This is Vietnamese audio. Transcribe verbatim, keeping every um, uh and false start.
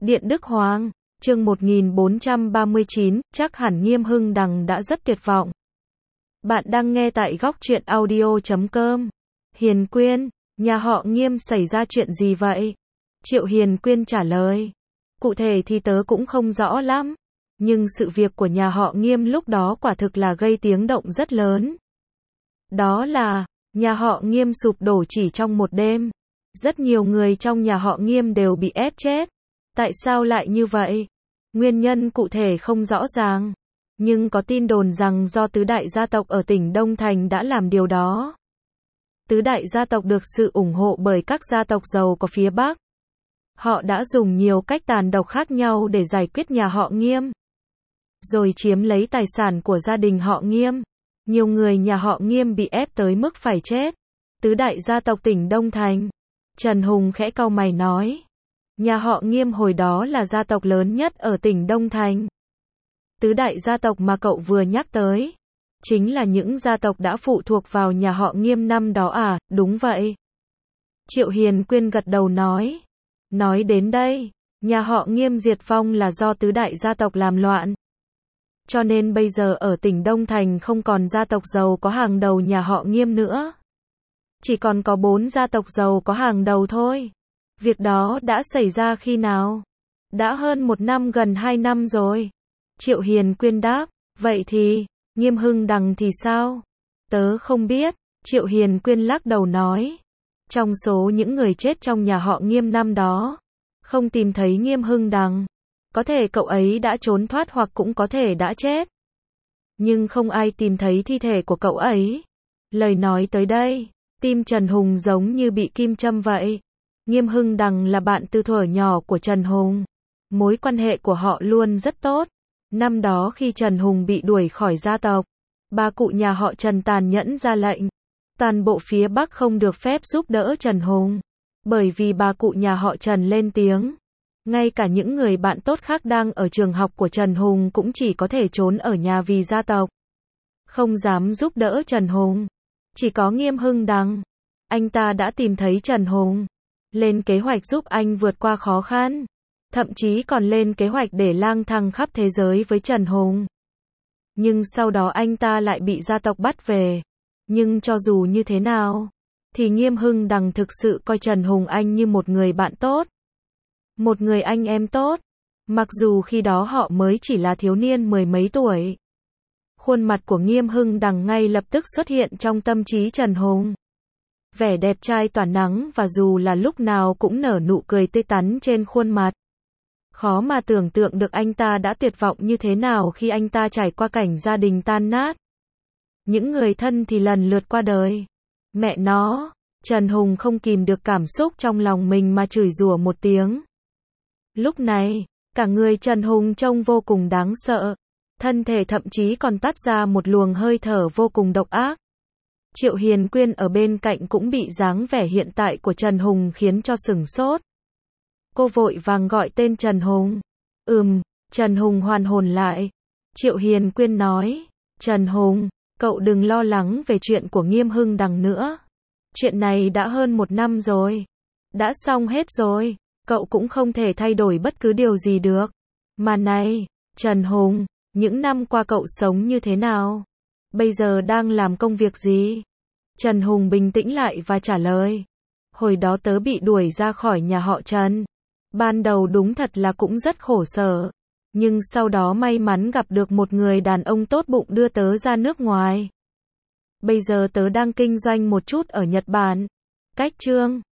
Điện Đức Hoàng, chương một nghìn bốn trăm ba mươi chín, chắc hẳn Nghiêm Hưng Đằng đã rất tuyệt vọng. Bạn đang nghe tại góc truyện audio chấm com. Hiền Quyên, nhà họ Nghiêm xảy ra chuyện gì vậy? Triệu Hiền Quyên trả lời. Cụ thể thì tớ cũng không rõ lắm. Nhưng sự việc của nhà họ Nghiêm lúc đó quả thực là gây tiếng động rất lớn. Đó là, nhà họ Nghiêm sụp đổ chỉ trong một đêm. Rất nhiều người trong nhà họ Nghiêm đều bị ép chết. Tại sao lại như vậy? Nguyên nhân cụ thể không rõ ràng. Nhưng có tin đồn rằng do tứ đại gia tộc ở tỉnh Đông Thành đã làm điều đó. Tứ đại gia tộc được sự ủng hộ bởi các gia tộc giàu có phía Bắc. Họ đã dùng nhiều cách tàn độc khác nhau để giải quyết nhà họ Nghiêm. Rồi chiếm lấy tài sản của gia đình họ Nghiêm. Nhiều người nhà họ Nghiêm bị ép tới mức phải chết. Tứ đại gia tộc tỉnh Đông Thành. Trần Hùng khẽ cau mày nói. Nhà họ Nghiêm hồi đó là gia tộc lớn nhất ở tỉnh Đông Thành. Tứ đại gia tộc mà cậu vừa nhắc tới. Chính là những gia tộc đã phụ thuộc vào nhà họ Nghiêm năm đó à, đúng vậy. Triệu Hiền Quyên gật đầu nói. Nói đến đây, nhà họ Nghiêm diệt vong là do tứ đại gia tộc làm loạn. Cho nên bây giờ ở tỉnh Đông Thành không còn gia tộc giàu có hàng đầu nhà họ Nghiêm nữa. Chỉ còn có bốn gia tộc giàu có hàng đầu thôi. Việc đó đã xảy ra khi nào? Đã hơn một năm gần hai năm rồi. Triệu Hiền Quyên đáp, vậy thì, Nghiêm Hưng Đằng thì sao? Tớ không biết, Triệu Hiền Quyên lắc đầu nói. Trong số những người chết trong nhà họ Nghiêm năm đó, không tìm thấy Nghiêm Hưng Đằng. Có thể cậu ấy đã trốn thoát hoặc cũng có thể đã chết. Nhưng không ai tìm thấy thi thể của cậu ấy. Lời nói tới đây, tim Trần Hùng giống như bị kim châm vậy. Nghiêm Hưng Đằng là bạn từ thuở nhỏ của Trần Hùng. Mối quan hệ của họ luôn rất tốt. Năm đó khi Trần Hùng bị đuổi khỏi gia tộc, bà cụ nhà họ Trần tàn nhẫn ra lệnh. Toàn bộ phía Bắc không được phép giúp đỡ Trần Hùng. Bởi vì bà cụ nhà họ Trần lên tiếng. Ngay cả những người bạn tốt khác đang ở trường học của Trần Hùng cũng chỉ có thể trốn ở nhà vì gia tộc. Không dám giúp đỡ Trần Hùng. Chỉ có Nghiêm Hưng Đằng. Anh ta đã tìm thấy Trần Hùng. Lên kế hoạch giúp anh vượt qua khó khăn. Thậm chí còn lên kế hoạch để lang thang khắp thế giới với Trần Hùng. Nhưng sau đó anh ta lại bị gia tộc bắt về. Nhưng cho dù như thế nào, thì Nghiêm Hưng Đằng thực sự coi Trần Hùng anh như một người bạn tốt. Một người anh em tốt. Mặc dù khi đó họ mới chỉ là thiếu niên mười mấy tuổi. Khuôn mặt của Nghiêm Hưng Đằng ngay lập tức xuất hiện trong tâm trí Trần Hùng. Vẻ đẹp trai tỏa nắng và dù là lúc nào cũng nở nụ cười tươi tắn trên khuôn mặt. Khó mà tưởng tượng được anh ta đã tuyệt vọng như thế nào khi anh ta trải qua cảnh gia đình tan nát. Những người thân thì lần lượt qua đời. Mẹ nó, Trần Hùng không kìm được cảm xúc trong lòng mình mà chửi rủa một tiếng. Lúc này, cả người Trần Hùng trông vô cùng đáng sợ. Thân thể thậm chí còn toát ra một luồng hơi thở vô cùng độc ác. Triệu Hiền Quyên ở bên cạnh cũng bị dáng vẻ hiện tại của Trần Hùng khiến cho sửng sốt. Cô vội vàng gọi tên Trần Hùng. Ừm, Trần Hùng hoàn hồn lại. Triệu Hiền Quyên nói, Trần Hùng, cậu đừng lo lắng về chuyện của Nghiêm Hưng Đằng nữa. Chuyện này đã hơn một năm rồi. Đã xong hết rồi. Cậu cũng không thể thay đổi bất cứ điều gì được. Mà này, Trần Hùng, những năm qua cậu sống như thế nào? Bây giờ đang làm công việc gì? Trần Hùng bình tĩnh lại và trả lời. Hồi đó tớ bị đuổi ra khỏi nhà họ Trần. Ban đầu đúng thật là cũng rất khổ sở. Nhưng sau đó may mắn gặp được một người đàn ông tốt bụng đưa tớ ra nước ngoài. Bây giờ tớ đang kinh doanh một chút ở Nhật Bản. Cách chương